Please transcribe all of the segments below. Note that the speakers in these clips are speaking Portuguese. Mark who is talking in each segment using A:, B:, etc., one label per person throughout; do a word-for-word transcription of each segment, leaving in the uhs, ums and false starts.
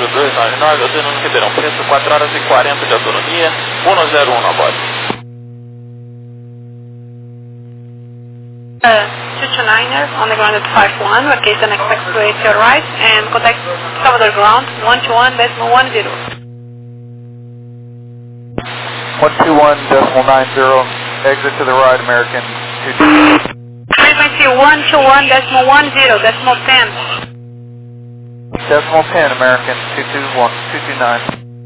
A: dois nove nove, eu tenho no Ribeirão Preto, quatro horas e quarenta de autonomia, um zero um na bordo.
B: Uh, two two niner on the ground at five one, location expect to eight your right, and contact Salvador ground one two one decimal one zero.
C: one two one decimal nine zero, exit to the right, American two two.
B: Frequency one two one decimal one zero, decimal ten.
C: Decimal ten, American two two one, two two nine.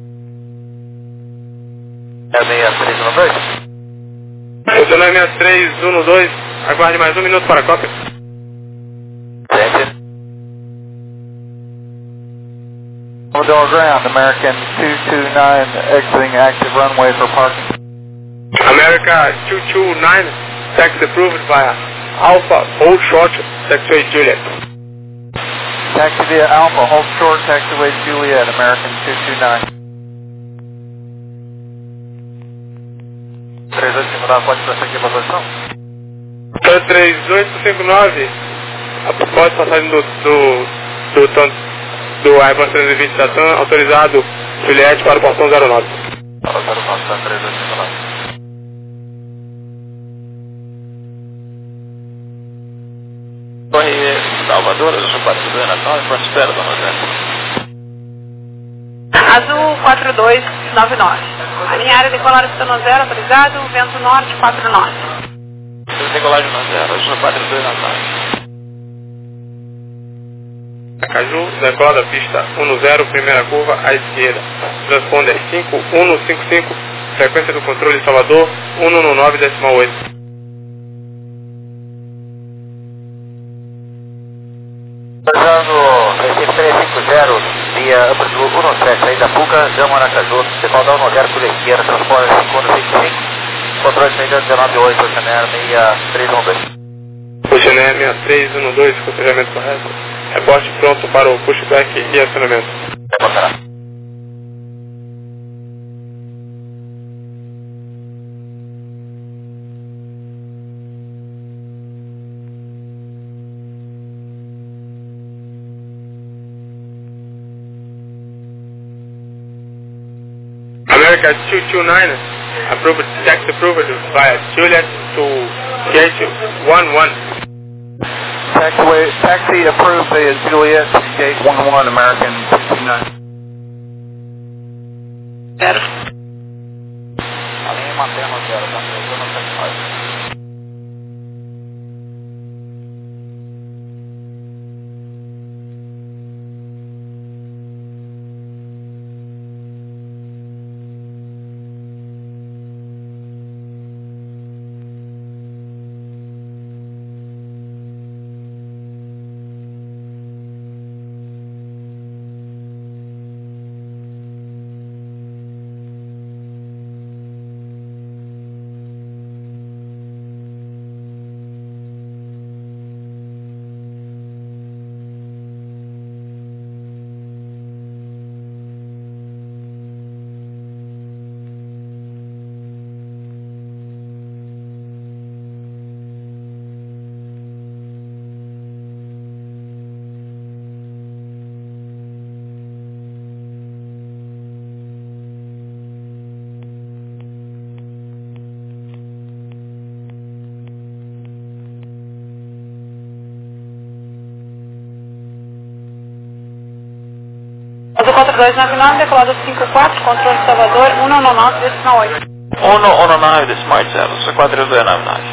D: É seis três um dois.
E: Posicionamento seis três um dois, aguarde mais um minuto para a cópia.
C: Salvador ground, American two two nine, exiting active runway for parking.
E: America two two nine, taxi approved via Alpha, hold short, taxiway Juliet.
C: Taxi via Alpha, hold short, taxiway Juliet, American two two nine.
D: três oito cinco nove, pode prosseguir para a posição?
E: três oito cinco nove, após passagem do, do, do, do, do Airbus trezentos e vinte da TAM, autorizado Juliette para o portão zero nove.
D: Para zero nove, tá, três oito cinco nove.
A: Torre Salvador, Azul quatro dois nove nove, quanto espera, dona Zé?
B: Azul quatro dois nove nove. A linha aérea decolar estando zero, autorizado, vento norte quatro nove.
A: Decolagem na zero, Azul quatro dois nove nove.
E: Caju, decola da pista um zero, primeira curva à esquerda. Transponder cinco um cinco cinco, frequência do controle Salvador um um nove decimal oito.
D: Usando três cinco zero, via amplitude um sete, saída Puca, Jama Aracaju, decola um zero por esquerda, transponder cinco um cinco cinco, controle de saída dezenove oito, Oceaner seis três um dois.
E: Oceaner seis três um dois, conselhamento correto. Reporte pronto para o pushback e acionamento.
D: Reportará.
E: America two two nine, approved, tax approved via Juliet to gate one one.
C: Taxiway, taxi approved via Juliet, gate one one, American two two nine.
B: Zero.
C: A linha materna zero, tá? três um sete nove.
B: Azul quatro dois nove nove, decolado cinco quatro, controle Salvador um um nove decimal oito.
A: um um nove decimal oito zero, Azul quatro dois nove nove.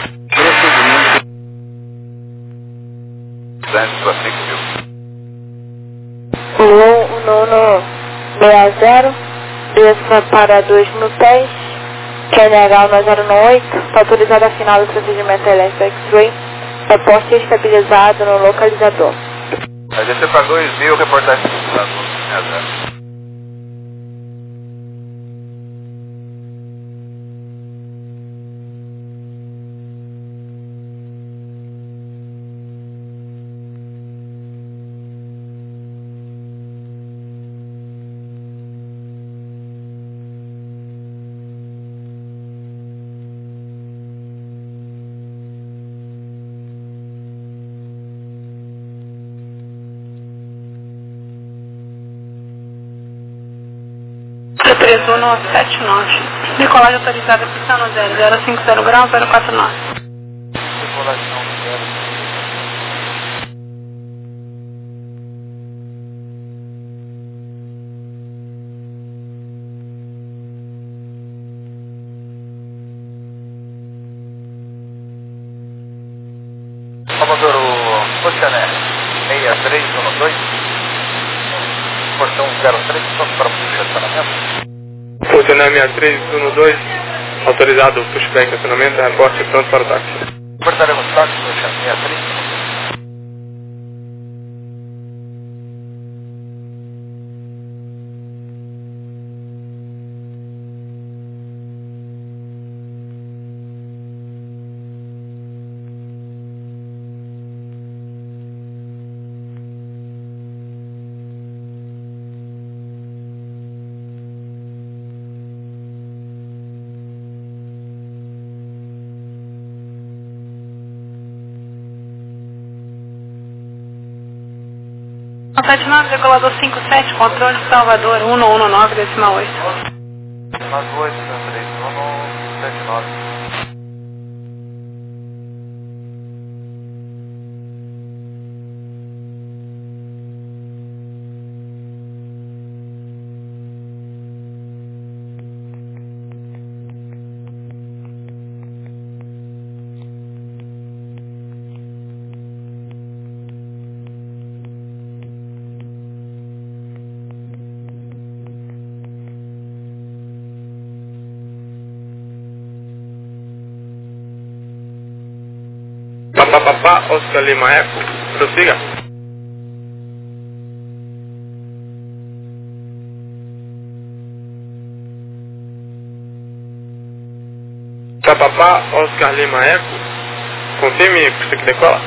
F: um nono seis zero, desça para dois mil pés, Q N H um zero oito, está autorizado a final do procedimento elétrico X-Ray, reporte estabilizado no localizador.
D: Vai descer para dois mil, reportagem estabilizado. É zero.
B: três um sete nove. Decolagem autorizada, pista no zero zero cinco zero grau, zero quatro nove.
D: Decolagem zero. Comodoro Oceaner seis três um dois, portão zero três, só para o estacionamento.
E: Oceaner seis três um dois, autorizado pushback estacionamento, reporte pronto para o táxi.
D: Portaremos táxi no Oceaner seis três.
B: sete nove, decolador cinco sete, controle de Salvador, um um nove, decimal oito.
D: nove oito, três um, sete nove.
E: Papapá, Oscar Lima Eco, prossiga. Papapá, Oscar Lima Eco, confirme você que decola.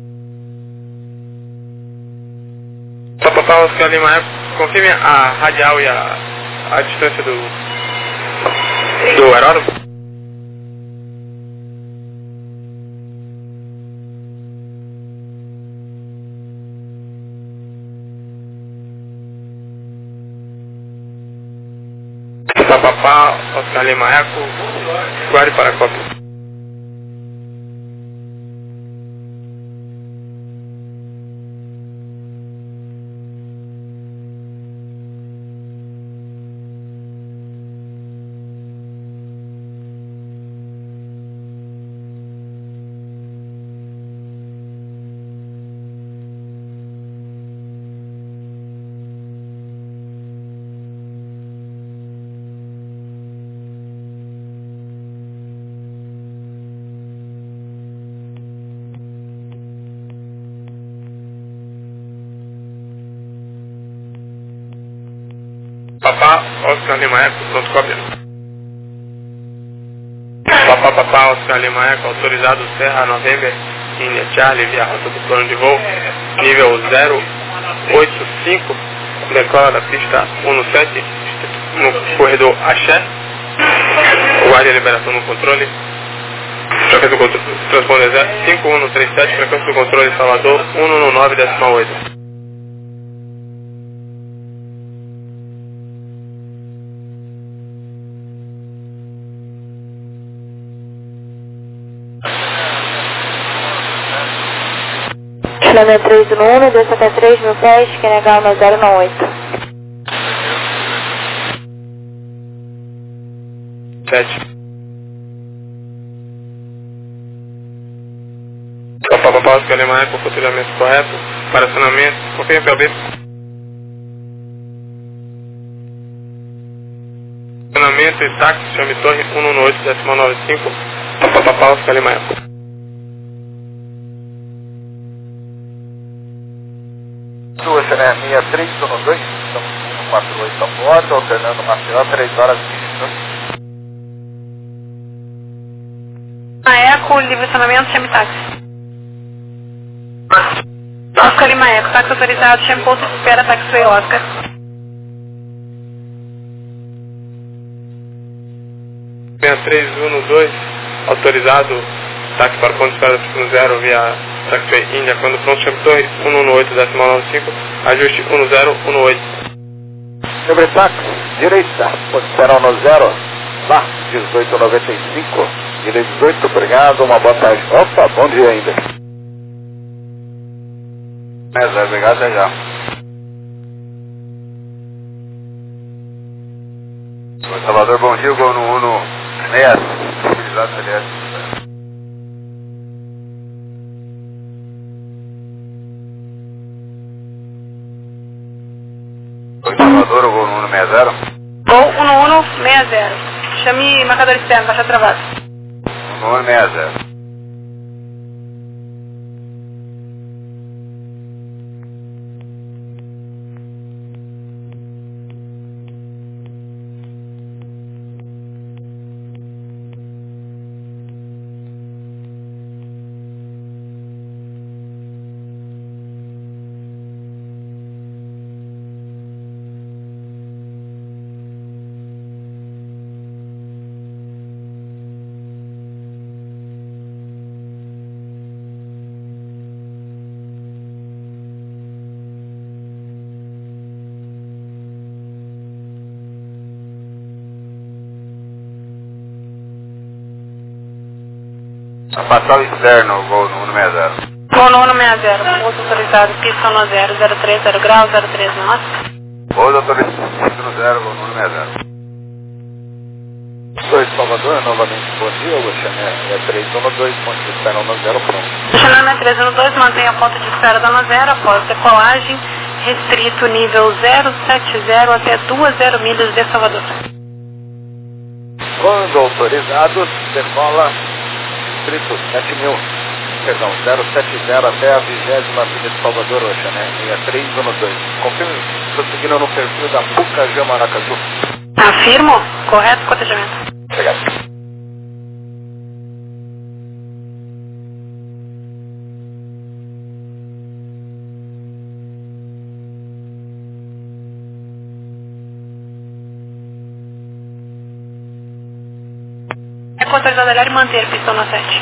E: Papapá, Oscar Lima Eco, confirme a radial e a, a distância do, do aeródromo. Papapá, Oscar Lima Eco, guarde para a cópia. Papá, Oscar Lima Eco, pronto, cópia. Papá, papá, Oscar Lima Eco, autorizado Serra November, India Charlie, via rota do plano de voo, nível zero oito cinco, decola da pista um sete, no corredor Axé, guarde a liberação no controle, frequência do controle, transponder cinco um três sete, frequência do controle Salvador um um nove, decimal oito.
F: Estacionamento três um um, dois até três mil pés, que é legal no zero um oito.
E: sete. Papapá, Oscar Lima Eco, comportamento correto, para acionamento, confirme P O B. Acionamento e táxi, chame torre um um oito, decimal nove cinco, Papapá, Oscar Lima Eco.
D: Oceaner seis três um dois, estamos no quatro oito a bordo, alternando Maceió, três horas e vinte minutos.
B: A Eco, livre estacionamento, chame táxi. Oscar Lima Eco, táxi autorizado, chame posto de espera, taxiway Oscar.
E: seis três um dois, autorizado, táxi para o ponto de espera no zero via taxiway Índia, quando pronto, chame torre um um oito, decimal nove cinco, ajuste um zero um oito.
D: Ebretax, direita, posição no zero, lá, dezoito noventa e cinco, ilha dezoito, obrigado, uma boa tarde. Opa, bom dia ainda. É, zero, obrigado, já já. Salvador, bom dia, gol no Uno seis, utilizado C D S. Salvador, o gol no Uno seis zero.
B: Gol um um seis zero. Chame marcador externo, baixa travado.
D: No Uno seis zero. Passar o externo, gol no Uno seis zero.
B: Gol no Uno seis zero. Pouso autorizado, pista no zero, zero três, zero grau, zero três náutica.
D: Pouso autorizado, pista no zero, gol no Uno seis zero. dois Salvador, novamente, bom dia, Luciané, é três um dois, ponto de espera no zero, pronto.
B: Luciané três um dois, mantenha a ponto de espera da no zero, após decolagem, restrito nível zero sete zero até duas zero milhas de Salvador.
D: Quando autorizados, decola distrito sete mil, perdão, zero sete zero até a vigésima milha de Salvador, Oxané, seis três um dois. Confirme, prosseguindo no perfil da Pucajã Maracaju.
B: Afirmo, correto cotejamento.
D: Obrigado.
B: É autorizado olhar e manter pistão na sete.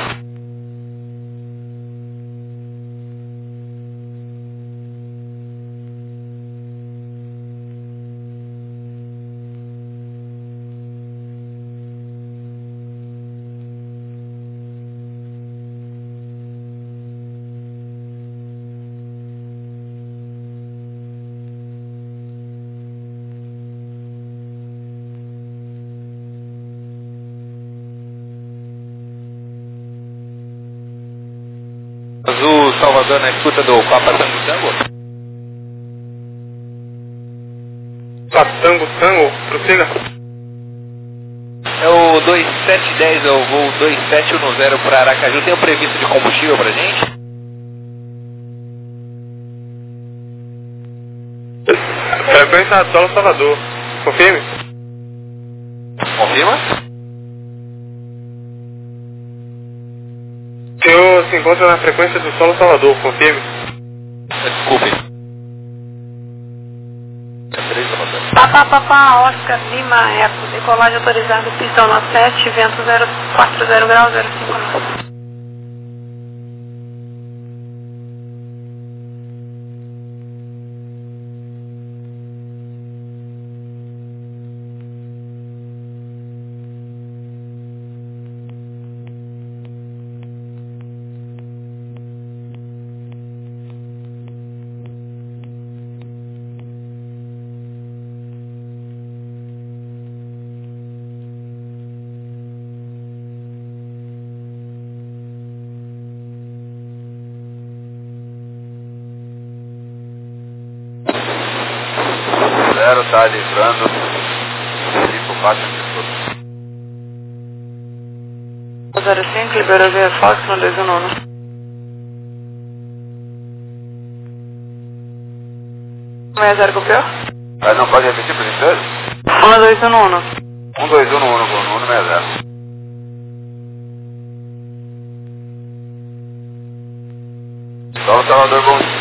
G: Azul Salvador na escuta do Papa Tango Tango.
E: Papa Tango Tango, prossiga.
G: É o dois sete um zero, é o voo dois sete um zero para Aracaju. Tem um previsto de combustível pra gente?
E: Frequência Solo Salvador. Confirme?
G: Confirma?
E: O senhor se encontra na frequência do Solo Salvador, confirme.
G: Desculpe.
B: Papa, Papa, Oscar, Lima, Eco, decolagem autorizada, pistão no sete, vento zero quatro zero grau, zero cinco nove.
D: Zero está livrando cinco quatro
B: zero cinco, liberou via Fox no dois um um. seis zero copiou?
D: Mas não pode repetir, por gentileza?
B: um dois um um.
D: um dois um um, gol no Uno seis zero. Só o Salvador, bom dia.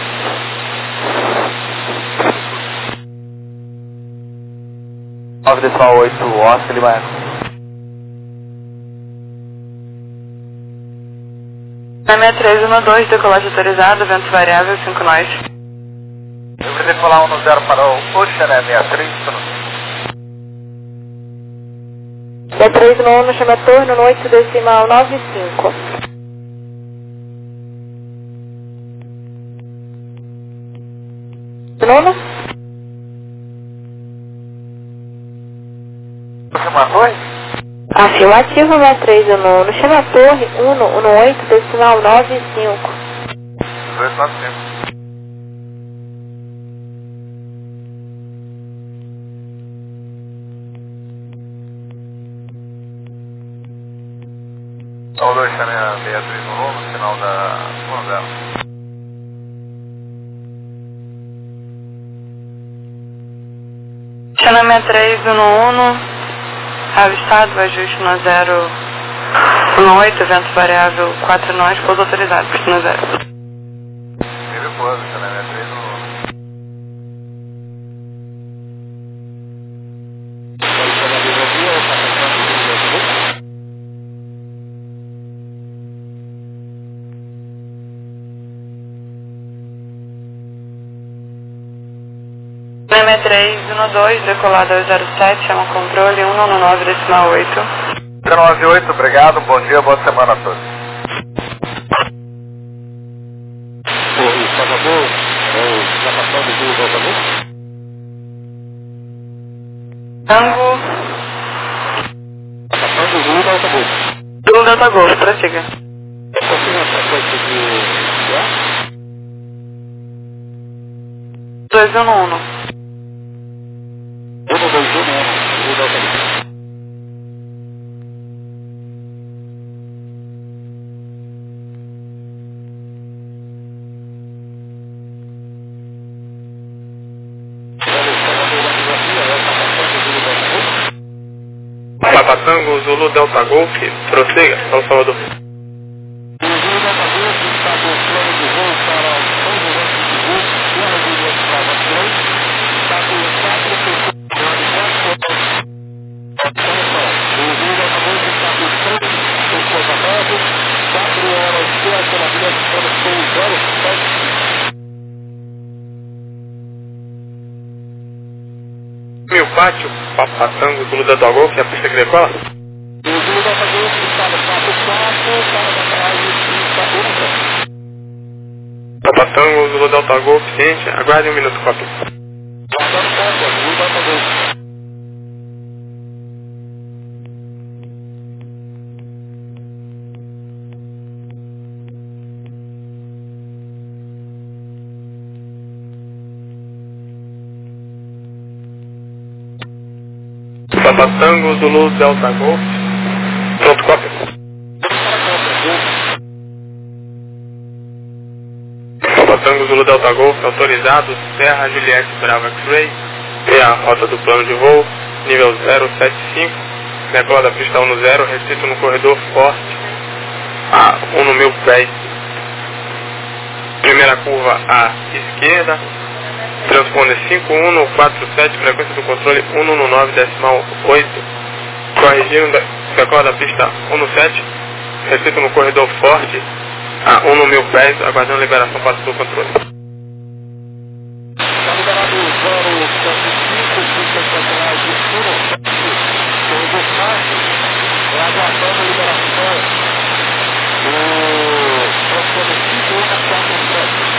D: nove decimal oito, Oscar Lima.
B: seis três um dois, decolagem autorizada, vento variável, cinco nós.
D: Eu vou decolar um no zero para o Oceané, seis três um.
F: sessenta e três nono, chama torno no oito decimal nove cinco. Nono?
C: Afirmações?
F: Afirmativo, sessenta e três nono, chama torre um no oito decimal nove cinco.
C: dois nove cinco. O dois também a Beatriz no novo, sinal da um zero.
B: Channel sessenta e três um um, avistado, ajuste no zero um oito, vento variável quatro nós, pouso autorizado, no zero.
C: Nível pouso, Channel sessenta e três um um.
B: sessenta e três um dois, decolado ao zero sete, chama controle um um nove decimal oito.
C: um nove oito, obrigado, bom dia, boa semana a todos.
D: Oi, por favor, já passou do Zulu Delta Golf?
B: Tango.
D: Já passou do Zulu Delta Golf.
B: Zulu Delta Golf, prossiga.
D: Confirma a frequência de...
B: dois um um.
D: um dois um um, Zulu Delta Golf.
E: Papa Tango, Zulu Delta Golf, prossiga, São Salvador.
D: O Zulu Delta Golf está com plano de voo para São José de Voo, Terra de Velocidade três, está com quatro pessoas. O Zulu Delta Golf está com três pessoas a bordo, quatro horas de acionamento para o zero sete.
E: Meu pátio, Papa Tango, Zulu Delta Golf, a pista que decola?
D: O Zulu Delta Golf está no quatro quatro para a atrás de pista
E: Papa Tango, Zulu Delta Golf, ciente, aguarde um minuto, copy.
D: Guardando cópia, Zulu Delta Golf.
E: Papa Tango, Zulu Delta Golf, pronto, copy. Papa Tango, Zulu Delta Golf, autorizado, Serra Juliette Bravo X-Ray, e a rota do plano de voo, nível zero sete cinco, decola da pista um no zero, restrito no corredor forte, a um no mil pés. Primeira curva à esquerda, transponder cinco um quatro sete, frequência do controle um um nove decimal oito, corrigindo, decola da pista um no sete, restrito no corredor forte, a um no mil pés, aguardando liberação para o controle.
D: Está liberado o zero sete cinco, pista central de Sul, corredor forte, aguardando a liberação do transponder cinco um quatro sete.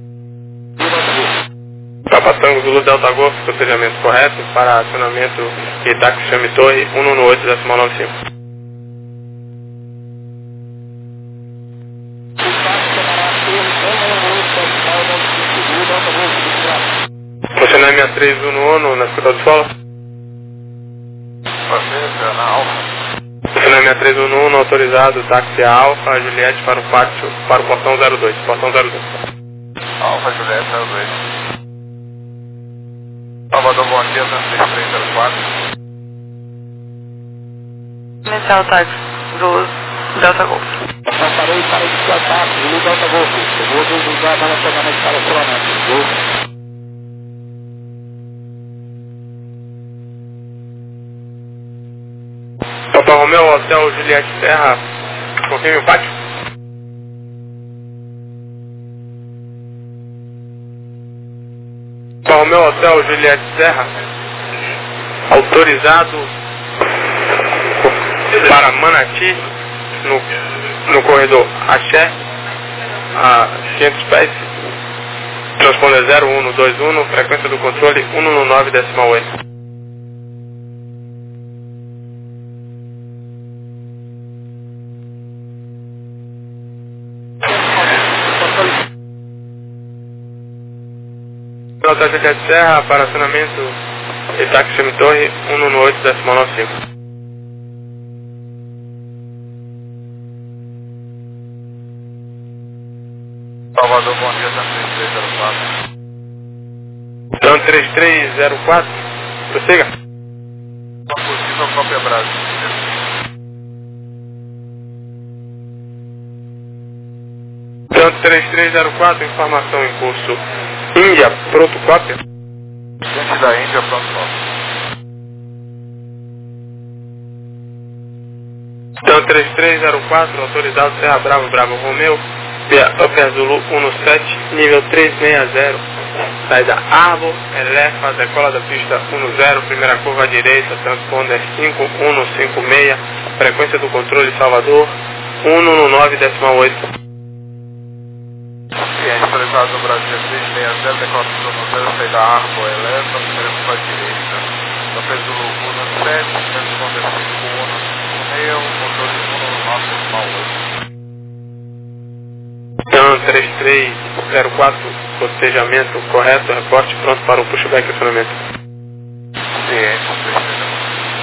E: Papa Tango, Zulu Delta Golf, procedimento correto para acionamento e táxi chame torre um um oito decimal nove cinco. Funcionário sessenta e três um um na escuta do solo.
C: Você, na Alfa.
E: Funcionário sessenta e três um um autorizado, táxi Alfa, Juliette para o pátio, para o portão zero dois, portão zero dois.
C: Alfa, Juliette, zero dois. Salvador, bom dia, três três zero quatro.
B: Inicial táxi, Zulu Delta Golf.
D: Passarei para o contato, Zulu Delta Golf. Eu vou desligar relacionamento para o relacionamento.
E: Papa Romeo, Hotel Juliette Serra, confirme o pátio. Papa Romeo, Hotel Juliette Serra, autorizado, confirme para Manati, no, no corredor Axé, a quinhentos pés, transponder zero um dois um, frequência do controle cento e nove decimal oito. Nota de Serra para acionamento Itaque Semitorre cento e oito decimal noventa e cinco.
C: Salvador, bom dia, três três zero quatro.
E: Então três três zero quatro, prossiga.
C: Possível cópia Brasil.
E: Então três três zero quatro, informação em curso Índia, pronto cópia.
C: Gente da Índia, pronto cópia.
E: Então três três zero quatro, autorizado Serra Bravo, Bravo Romeu, via Upper Zulu um sete, nível trezentos e sessenta, saída Arbo, Elefa, decola da pista um zero, primeira curva à direita, transponder cinco um cinco seis, frequência do controle Salvador cento e nove decimal oito.
C: Ciente, autorizado do Brasil trezentos e sessenta, decola da pista um zero, saída Arbo, Elefa, primeira curva à direita, Upper Zulu um sete, transponder cinco um cinco seis, controle cento e nove decimal oito.
E: Então três três zero quatro, cotejamento correto, reporte pronto para o pushback acionamento.
C: Ciente, três três zero quatro.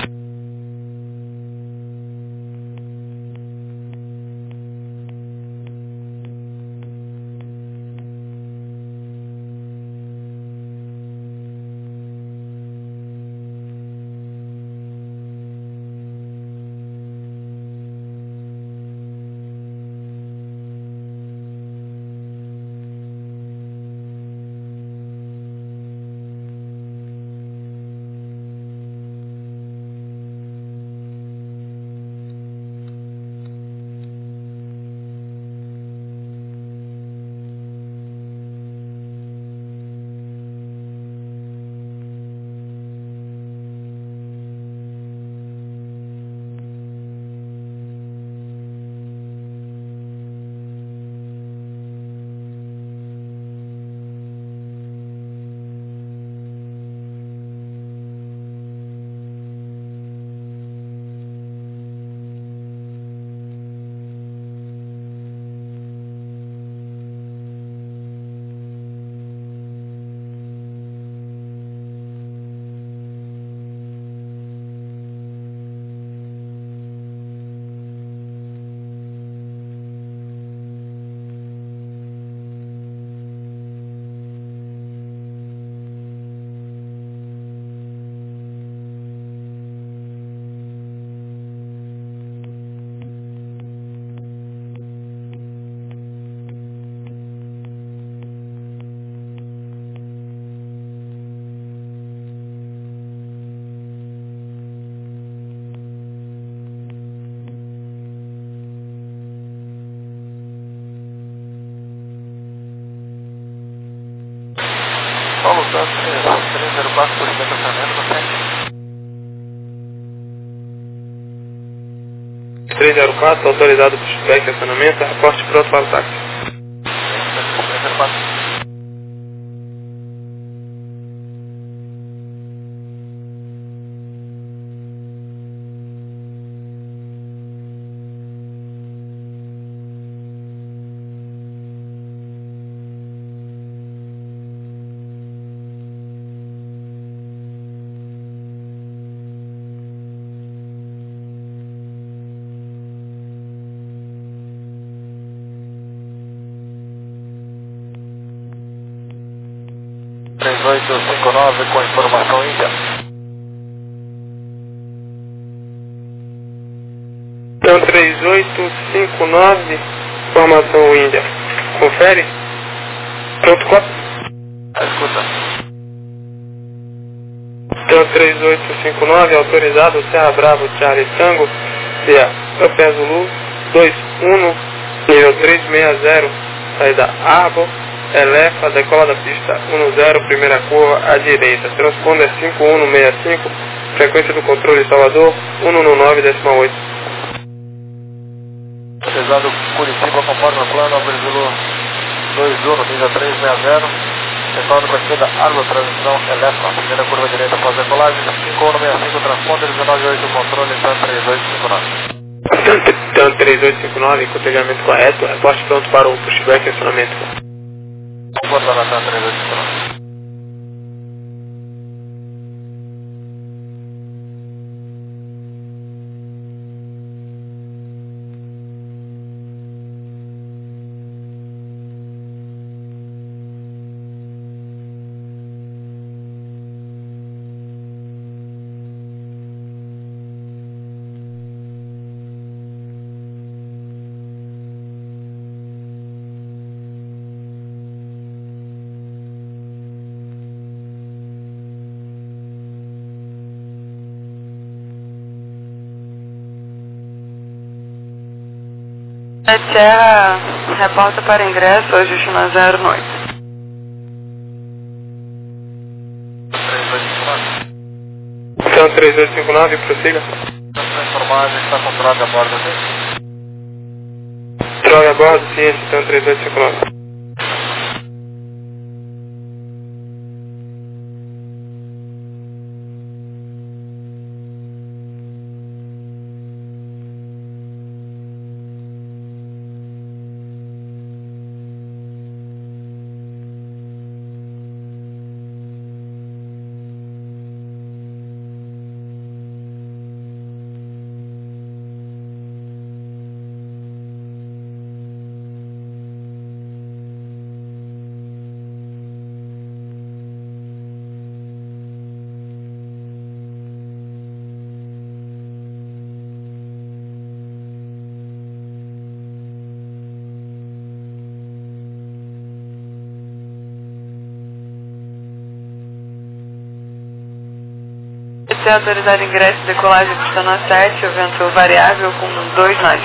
C: Paulo Santos, três zero quatro, por cento acionamento, você?
E: três zero quatro, autorizado pushback acionamento, reporte pronto para o táxi.
C: três zero quatro. três oito cinco nove com informação Índia.
E: Então três oito cinco nove, informação Índia. Confere. Pronto, cópia.
C: Escuta.
E: Então três oito cinco nove, autorizado Serra Bravo, Charlie Tango, via Upper Zulu dois um, nível trezentos e sessenta, saída Arbo, Elefa, decola da pista um zero, primeira curva à direita, transponder cinco um seis cinco, frequência do controle Salvador cento e nove decimal oito.
C: autorizado Curitiba conforme o plano, Brasil dois um, nível três seis zero. Retorno para a esquerda, árbol, transmissão elétrica, primeira curva direita após decolagem, cinco um seis cinco, transponder, dezenove oito, controle, então três oito cinco nove.
E: Então três oito cinco nove, contejamento correto, reporte pronto para o pushback e acionamento.
C: Porta Natan três oito cinco nove.
B: Serra, reporta para ingresso, hoje China zero noite.
C: três oito cinco nove.
E: Então três oito cinco nove, prossiga.
C: Estamos informados que está com droga a bordo dele.
E: Droga a bordo, ciência, então três oito cinco nove.
B: Ser autorizado ingresso e decolagem pistão sete, o vento variável com dois nós.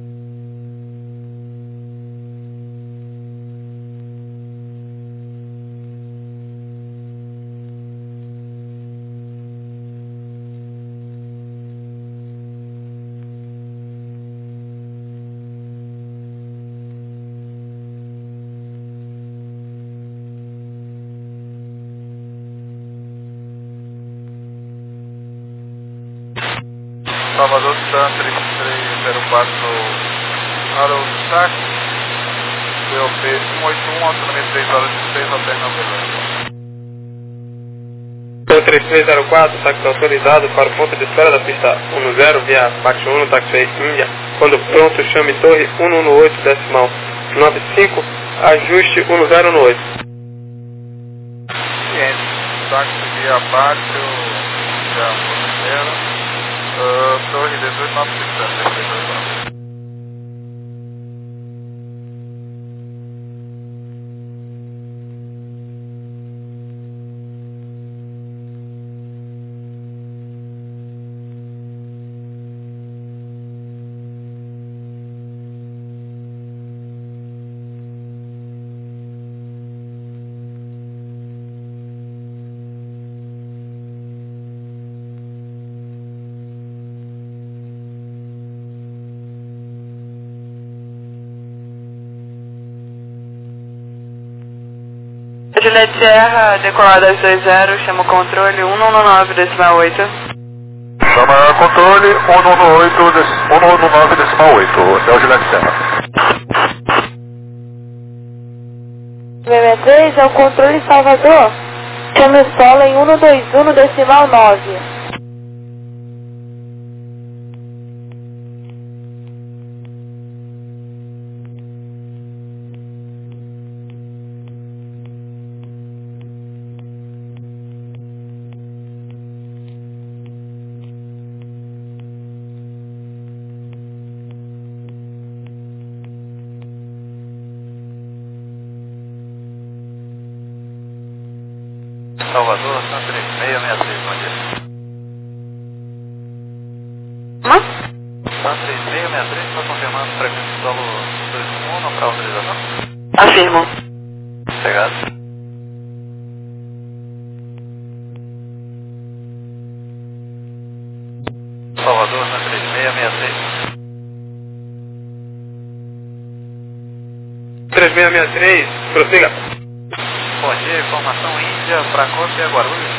C: Salvador Tan três três zero quatro, Harold Sac, B O P um oito um, autonomia três horas e seis, hotel não Belém.
E: Então três três zero quatro, táxi autorizado para o ponto de espera da pista dez via Pax um, táxi Índia. Quando pronto, chame torre um um oito, decimal nove cinco, ajuste um zero um oito.
C: Ciente, táxi via Pátio, via Monteiro. Uh, torre dezoito nove cinco.
B: Juliette Serra, decolada às dois zero, chama o controle um um nove, decimal oito.
C: Chama controle um um oito, um um nove, decimal oito, hotel Juliette Serra.
F: sessenta e três é o controle Salvador. Chame o solo em um dois um, decimal nove.
C: Salvador, Tan três seis seis três, bom dia.
B: Hã?
C: Tan três seis seis três, está confirmando frequência solo dois um um para autorização?
B: Afirmo.
C: Obrigado. Salvador, Tan três seis seis três.
E: três seis seis três, prossiga.
C: Bom dia, informação Índia para Costa e Guarulhos.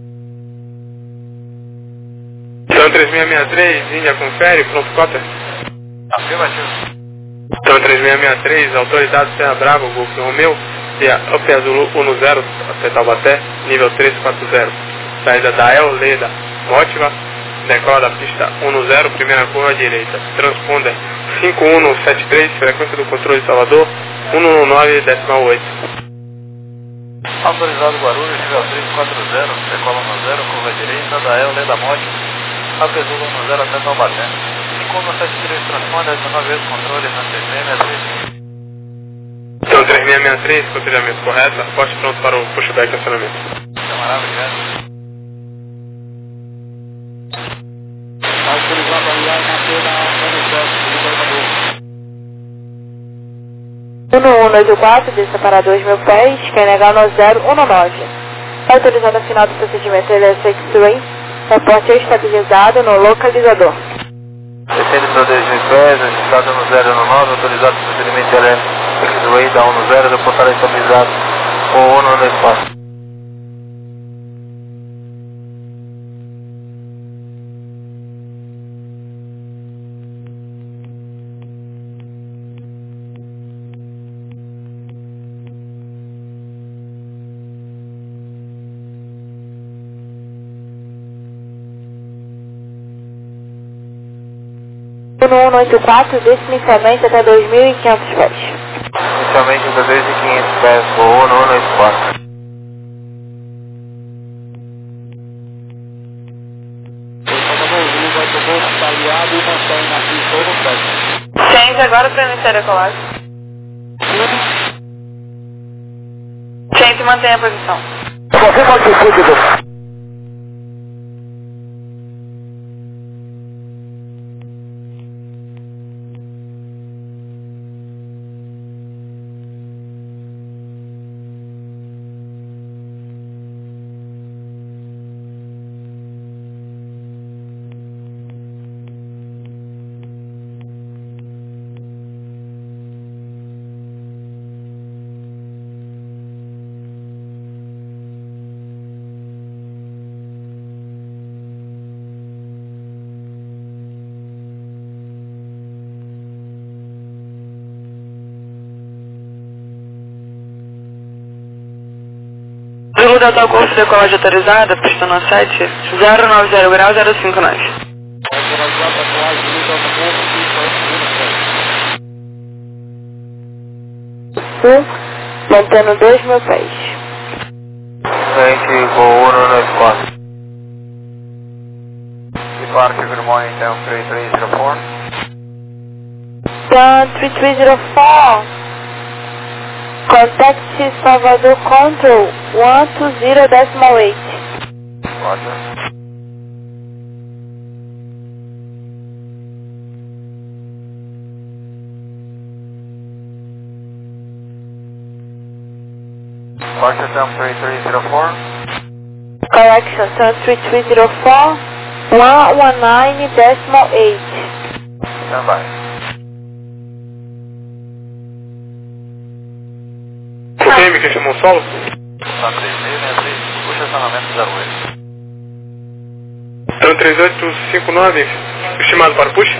E: Então três seis seis três, Índia confere, pronto, cota.
C: Afirmativo.
E: Então três seis seis três, autoridade Serra Brava, Golf Romeu, via Up Azul um zero até Taubaté, nível três quatro zero. Saída da El Leda, Mótiva, decola da pista um zero, primeira curva à direita. Transponder cinco um sete três, frequência do controle de Salvador, um um nove, decimal oito.
C: Autorizado Guarulhos, nível três quatro zero, decola um zero, curva à direita da El Leda Mótiva, Up Azul um zero até Taubaté. cinco um sete três, transponder dezenove vezes controle na três seis seis três.
E: Então três seis seis três, cotejamento correto, aposte pronto para o pushback acionamento.
C: Camarada, obrigado.
D: Autorizado aliar na pena
F: um um oito quatro, desça para dois mil pés, quer negar no zero um nove. Autorizado a final do procedimento L S X-Ray, reporte estabilizado no localizador.
D: Descendo para dois mil pés, registrado no zero um nove, autorizado o procedimento L S X-Ray da um zero, reportado estabilizado com um no espaço.
F: um um oito quatro, desce inicialmente até dois mil e quinhentos pés.
D: Inicialmente até dois mil e quinhentos pés, com um um oito quatro.
B: Change agora para iniciar a colagem. Change, mantém a posição.
D: Confirma a altitude do...
B: Zulu Delta Golf, decolagem autorizada, pista no sete, zero nove zero grau, zero cinco nove.
F: Sul, mantendo dois mil pés.
D: Frente com um um nove quatro. Departure, good morning, down three three zero four.
F: Down three three zero four. Contact Salvador Control one two zero decimal eight.
D: Roger. Roger, down three three zero four.
F: Correction, turn three three zero four one one nine decimal eight.
D: Stand by.
E: O T M que chamou o solo?
C: Tá três seis seis três, puxa acionamento zero oito.
E: Então três oito cinco nove, estimado para push?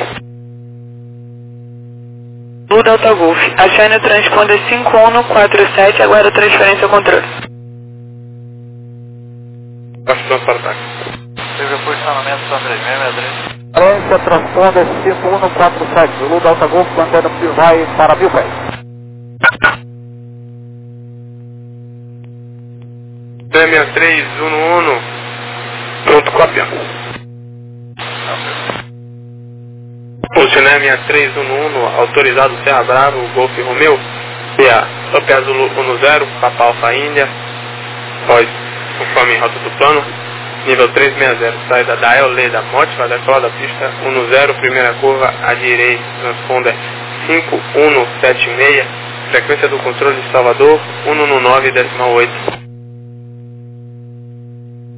B: Blue Delta Golf, acione o transponder cinco um quatro sete, aguarda transferência ao controle.
E: Passo pronto para o ataque.
C: Teve o posicionamento São três seis seis três.
D: Valência, transponder cinco um quatro sete, Zulu Delta Golf, mantendo vai para mil pés.
E: seis seis três um um, pronto, cópia. Posicionar seis seis três um um, autorizado Serra Bravo, Golf Romeu, P A, Up Azul um zero, Papa Alfa Índia, pós, conforme rota do plano, nível três seis zero, saída da El Leda Mótiva, decola da pista um zero, primeira curva à direita, transponder cinco um sete seis, frequência do controle de Salvador um um nove decimal oito.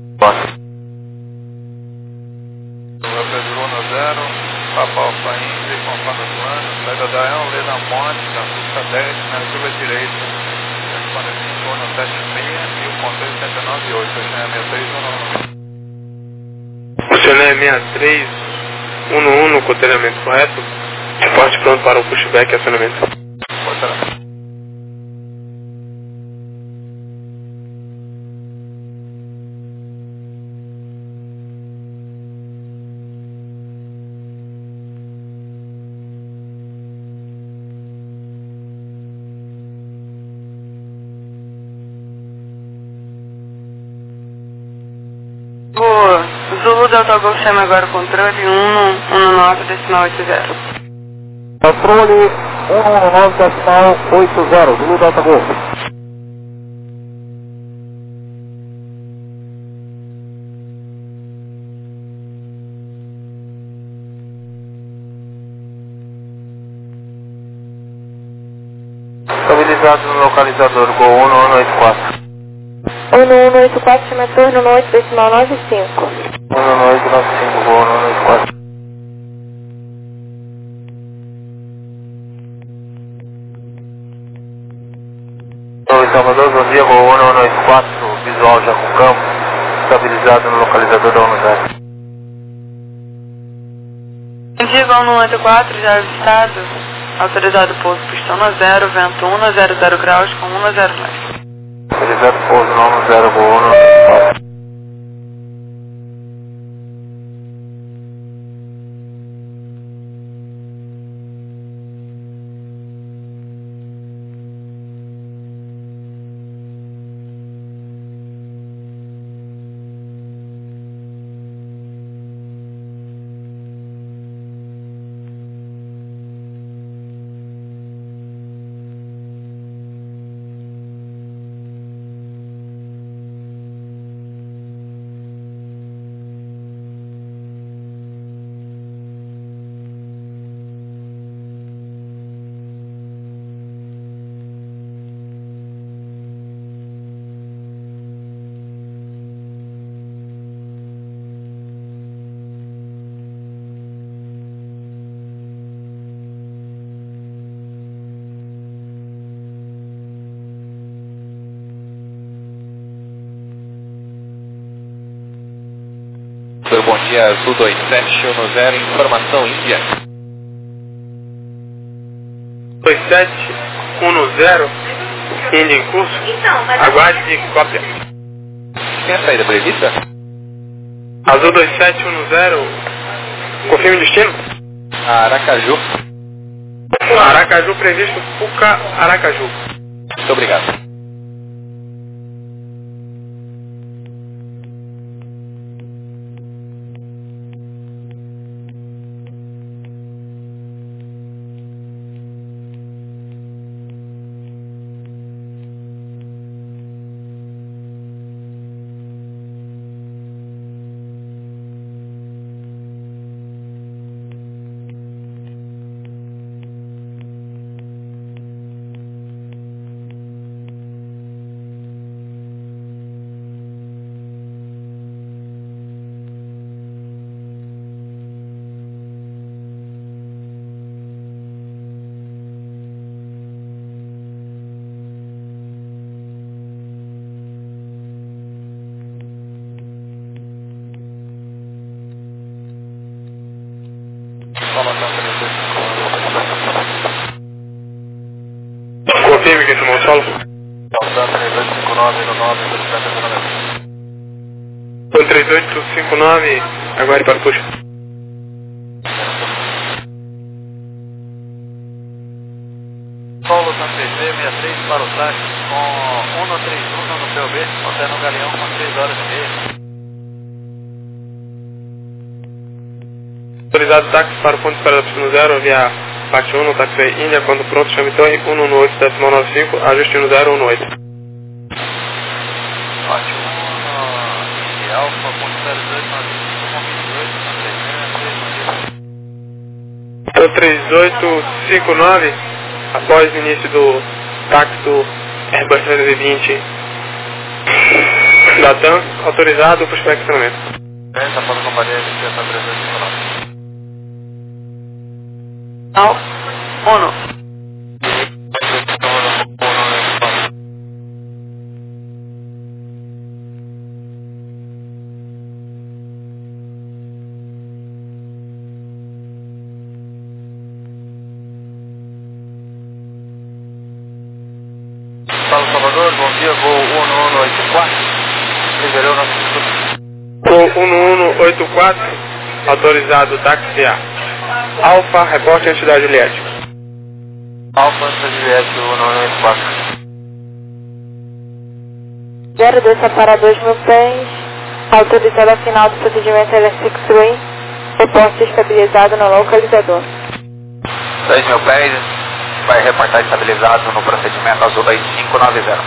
C: Up Azul um zero, Papa Alfa Índia, conforme o plano, saída da Elon, na Monte, da pista dez, na curva direita, respondendo cinco um sete seis, e o controle sete nove oito, seis seis três um um.
E: Oceané seis três um um no cotelhamento correto. Reporte pronto para o pushback e acionamento.
C: Cotelhamento.
B: Zulu Delta Golf chama agora o controle um um nove decimal oito zero.
D: Controle um um nove decimal oito zero, Zulu Delta Golf. Estabilizado no localizador Gol um um oito quatro.
F: um um oito quatro, chama torno no oito decimal nove cinco.
D: um um oito nove cinco, Gol um um oito quatro. Oi, Salvador, bom dia, Gol um um oito quatro, visual já com campo, estabilizado no localizador da um zero.
B: Bom dia, Gol um oito quatro, já avistado, autorizado pouso pistão no zero, vento um a zero zero graus com um a zero leste.
D: Autorizado pouso no um zero, Gol um um oito quatro.
G: Bom dia, Sul dois sete um zero, informação Índia.
E: dois sete um zero, Índia em curso. Aguarde cópia.
G: Tem a saída prevista?
E: Azul dois sete um zero, confirme destino.
G: Aracaju.
E: Aracaju previsto, Puca, Aracaju.
G: Muito obrigado.
E: Confirme que tomou o solo. Um três oito cinco nove, aguarde para o push.
C: Paulo Santa P C, sessenta e três para o táxi, com um três um no P O B, alterno o Galeão com três horas e meia.
E: Autorizado táxi para o ponto de espera da pista no zero, via parte um, no táxi Índia, quando pronto, chame torre um um oito decimal nove cinco, ajuste no zero um oito.
C: Parte um, Índia Alfa, ponto zero dois nove cinco, com
E: três oito cinco nove, após o início do táxi do Airbus trezentos e vinte da TAM, autorizado para o estacionamento.
C: Está para a companhia de trezentos e cinco nove.
B: Uno.
C: Fala Salvador, bom dia, voo um um oito quatro, liberou nosso escudo.
E: Voo um um oito quatro, autorizado táxi A. Alfa, reporte antes da Juliette.
C: Alfa, antes da Juliette, um um oito quatro.
F: zero dois para dois mil pés, autorizado a final do procedimento L S três, reporte estabilizado no localizador.
D: dois mil pés, vai reportar estabilizado no procedimento Azul dois cinco nove zero.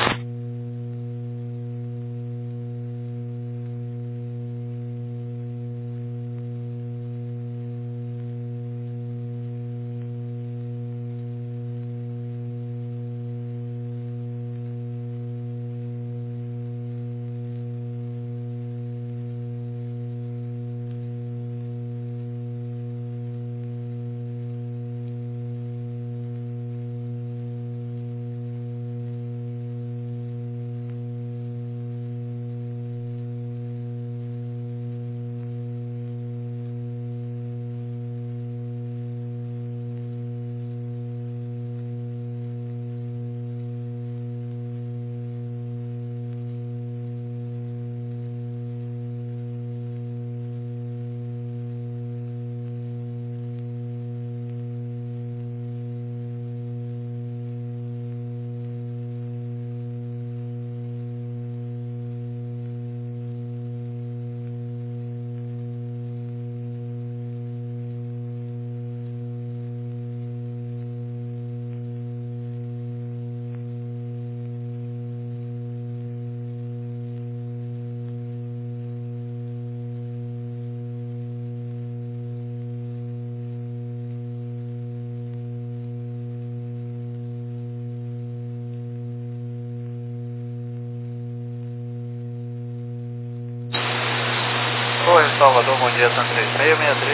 C: Oi, Salvador, bom dia, São três seis seis três.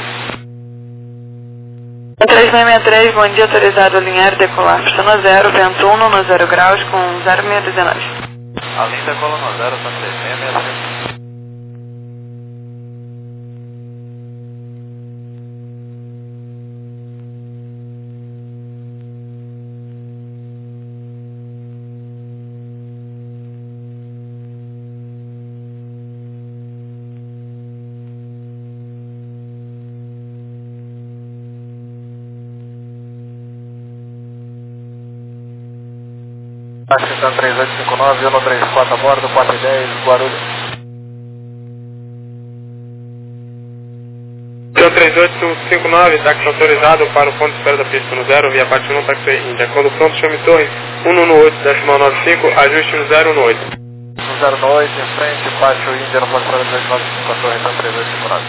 B: três seis seis três, bom dia, autorizado alinhar e decolar. Pistão zero, vento um no zero graus com zero seis um nove.
C: Além da coluna zero, São três seis seis três. Taxi três oito cinco nove, um três quatro a bordo, quatro e dez, Guarulhos.
E: três oito cinco nove, táxi autorizado para o ponto de espera da pista no zero, via parte um, táxi Índia. Quando pronto, chame torre um um oito, decimal nove cinco, ajuste no zero um oito.
C: No zero oito, em frente, baixo Índia, no ponto de espera dois nove cinco, a torre São três oito cinco nove.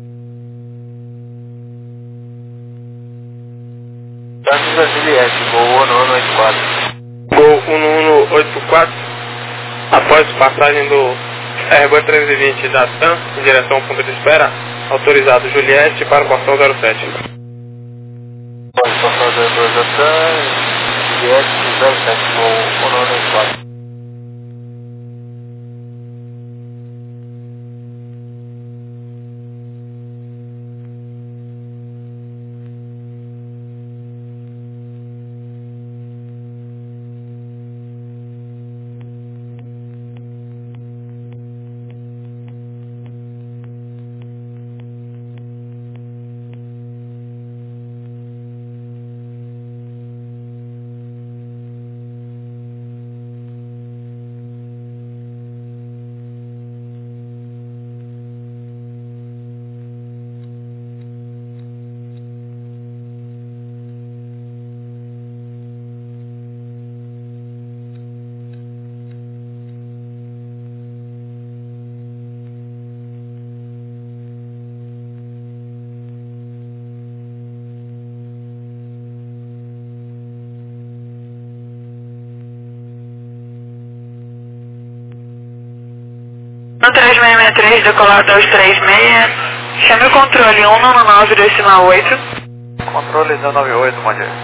C: Taxi da Juliette, voo um um oito quatro.
E: Gol um um oito quatro, após passagem do Airbus trezentos e vinte da TAM em direção ao ponto de espera, autorizado Juliette para o portão zero sete.
C: Pode passar do Airbus da TAM, Juliette zero sete, voo um um oito quatro.
B: três seis seis três, decolar dois três seis, chame o controle um nove decimal oito.
C: controle zero nove oito, bom dia.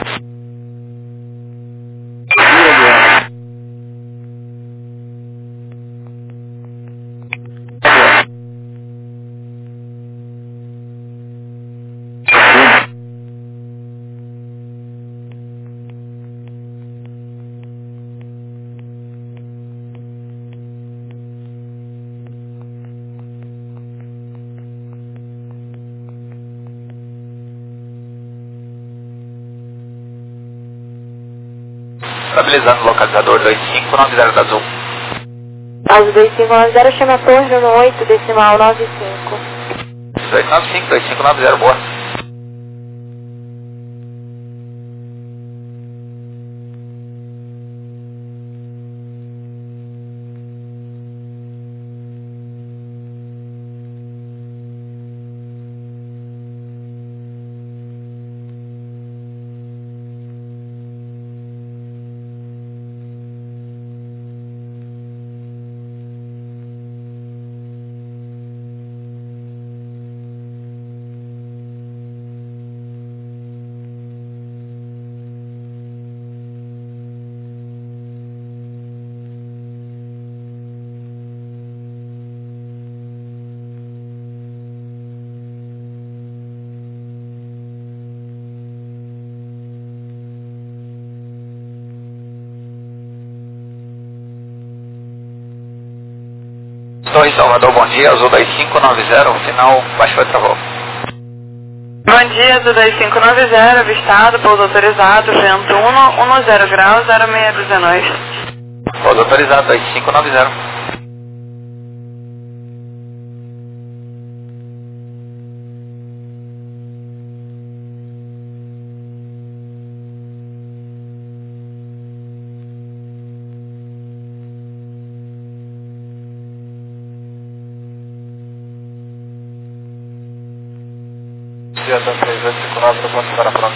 D: Estabilizando o localizador dois cinco nove zero da Azul.
F: Azul dois cinco nove zero, chama a torre no oito, decimal nove cinco.
D: dois nove cinco, dois cinco nove zero, boa. Torre Salvador, bom dia, Azul dois cinco nove zero, final baixo foi travou.
B: Bom dia, Azul dois cinco nove zero, avistado, pouso autorizado, vento um, dez graus, zero seis dezenove.
D: Pouso autorizado, dois cinco nove zero.
C: Aviação três oito cinco nove no ponto para pronto.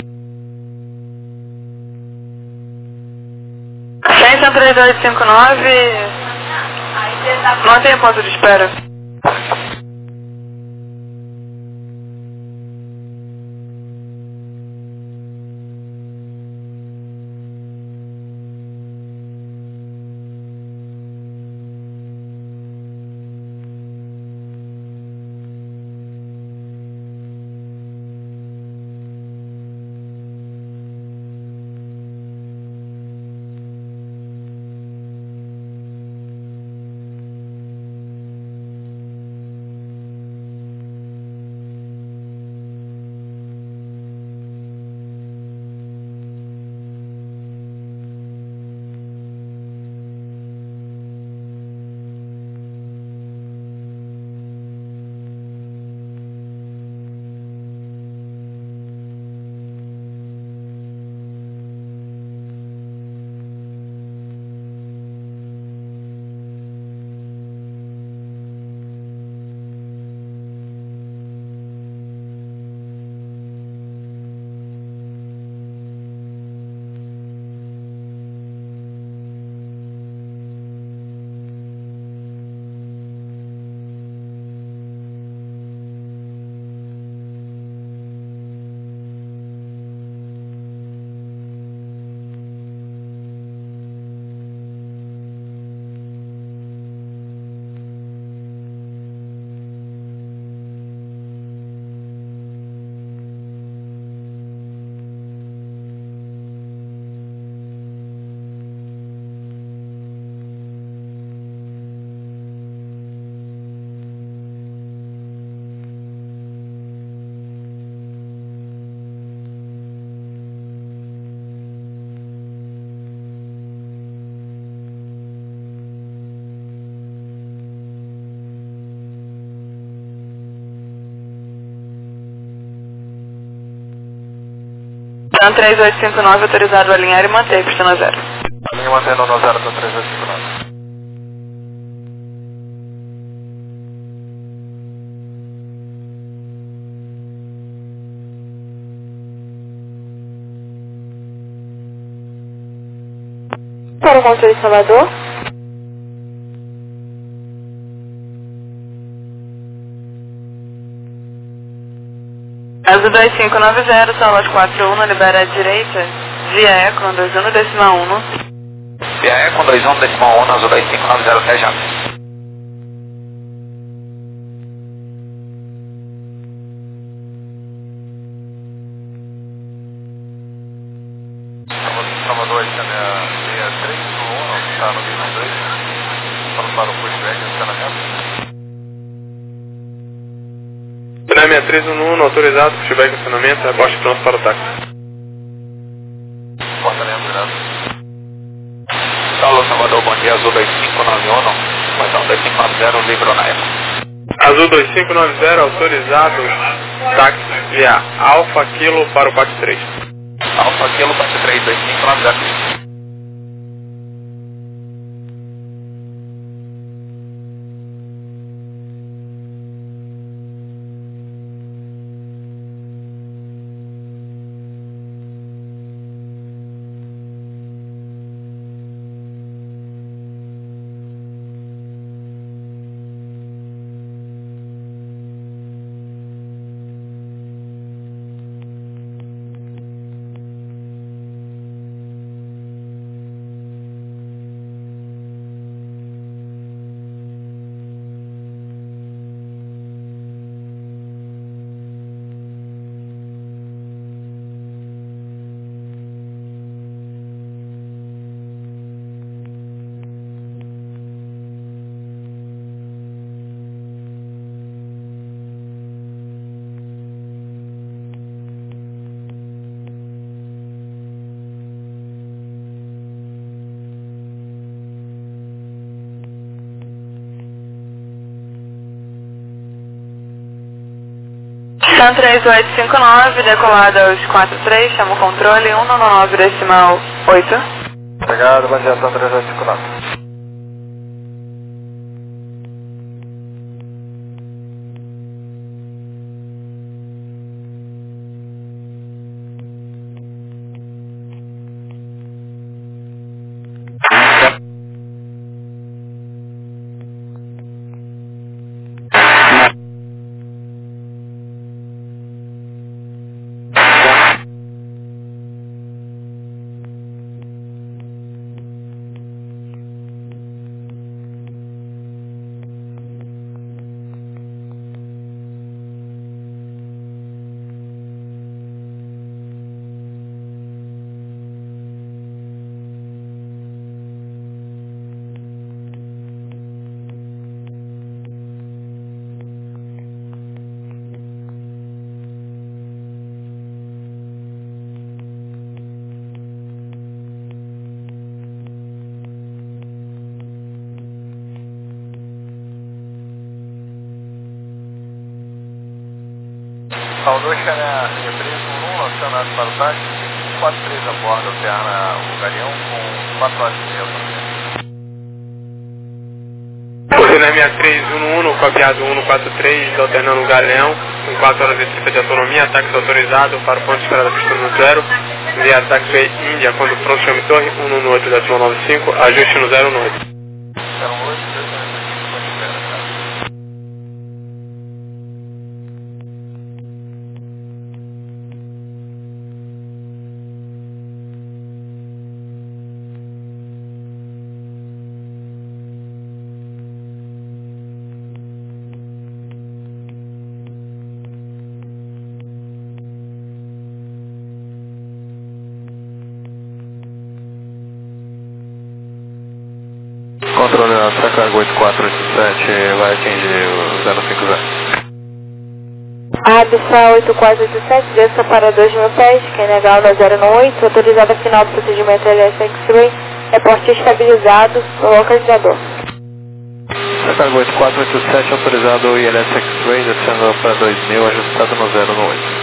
B: Centro três oito cinco nove, mantenha ponto de espera. Então três oito cinco nove autorizado a alinhar e manter, pista no zero.
C: Alinha mantendo no zero do três oito cinco nove.
F: Para o controle de Salvador.
B: Azul dois cinco nove zero, Salot quatro um, libera a direita, via Econ dois um decimal um.
G: Via Econ dois um decimal um, Azul dois cinco nove zero, até já.
C: Salvador, seis três um, está no vinte e dois, falando para o pushback, estacionamento.
E: seis três um um, autorizado, pushback estacionamento, rebote pronto para o táxi.
C: Porta lembra, obrigado.
G: Saulo Salvador, bom dia, Azul dois cinco nove um, então dois cinco nove zero, livrou na Econ.
E: Azul dois cinco nove zero, autorizado, táxi via Alfa Kilo para o quatro três.
G: Alfa Kilo quatro três, dois cinco nove zero.
B: Sun três oito cinco nove, decolada aos quatro três, chama o controle um nove nove decimal oito.
C: Obrigado, bom dia, Sun três oito cinco nove. Salvador, Xané, três um um, acionado para o táxi, quatro três a bordo, alterna o Galeão com quatro horas e meia.
E: O Cinema três um um, copiado um quatro três, alternando o Galeão, com quatro horas e trinta de autonomia, táxi autorizado para o ponto de espera da pista no zero, via táxi Índia, quando pronto chame torre, um um oito decimal nove cinco, ajuste no zero um oito.
C: zero um oito, dois dois cinco, espera, cara. Controle Alta Cargo oito quatro oito sete vai atingir o zero cinco zero.
F: Absa oito quatro oito sete, desça para dois mil pés, que é legal na zero um oito, autorizada final do procedimento L S X-Ray, reporte estabilizado no localizador.
C: Cargo oito quatro oito sete, autorizado o I L S X-Ray, descendo para dois mil, ajustado no zero um oito.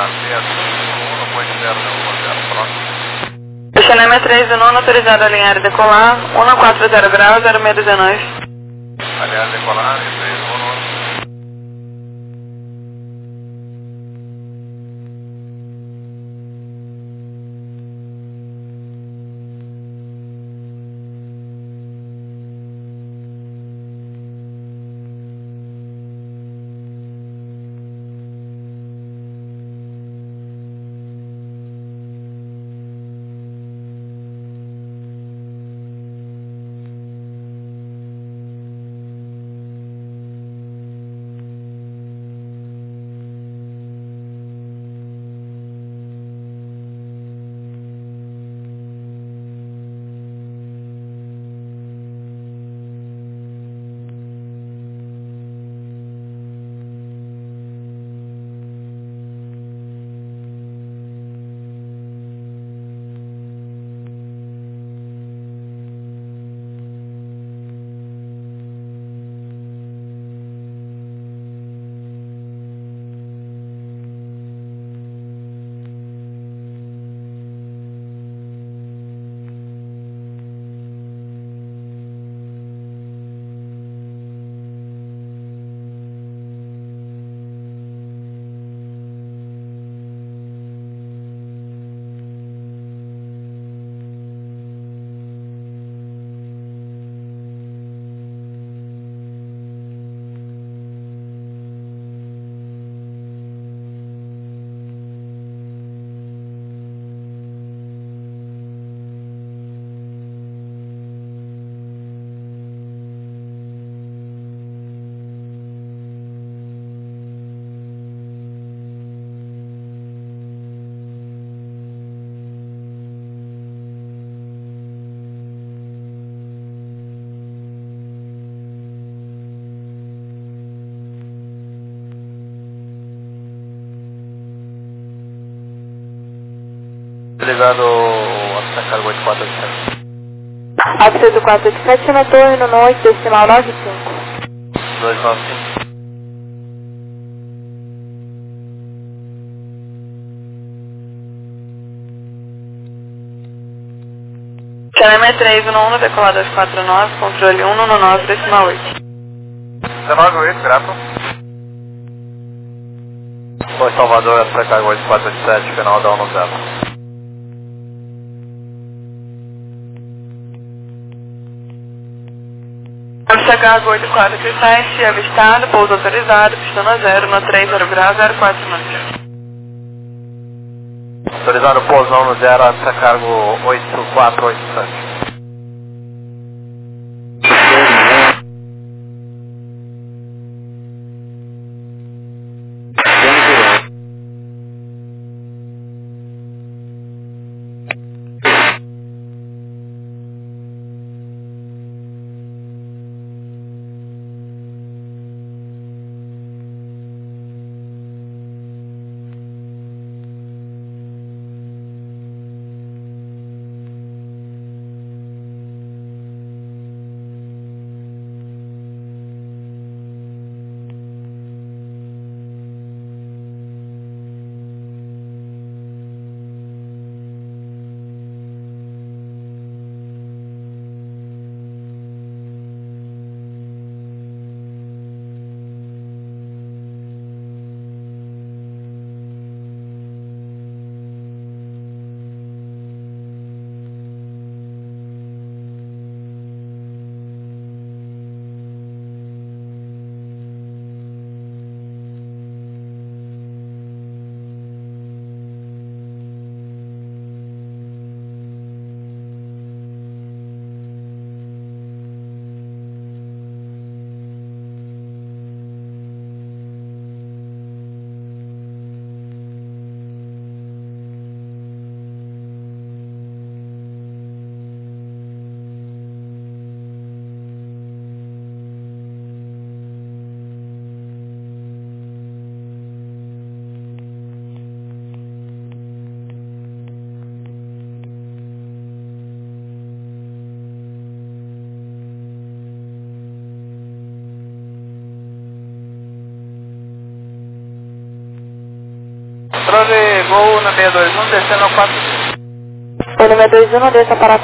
C: seis cinco um, point zero zero, próximo.
B: Xanema três do nono, autorizado a alinhar e decolar, um quatro zero graus, zero seis dezenove.
C: Aliás, decolar, três do nono.
D: Utilizado a cargo oito quatro oito sete.
F: Aceito quatro oito sete na torre, no oito, decimal nove cinco.
D: dois nove cinco.
B: Xanema três do nono, decolar dois quatro nove, controle um no nove, decimal oito.
C: dezenove oito, grato.
D: Foi Salvador, essa cargo oito quatro oito sete, final da um zero.
B: Essa cargo oito quatro oito sete, avistado, pouso autorizado, pistona zero, no três zero grau, zero quatro nove.
D: Autorizado pouso no zero, essa cargo oito quatro oito sete.
C: Controle Gol no seis dois um, descendo ao quatro.
F: O número dois um, desça para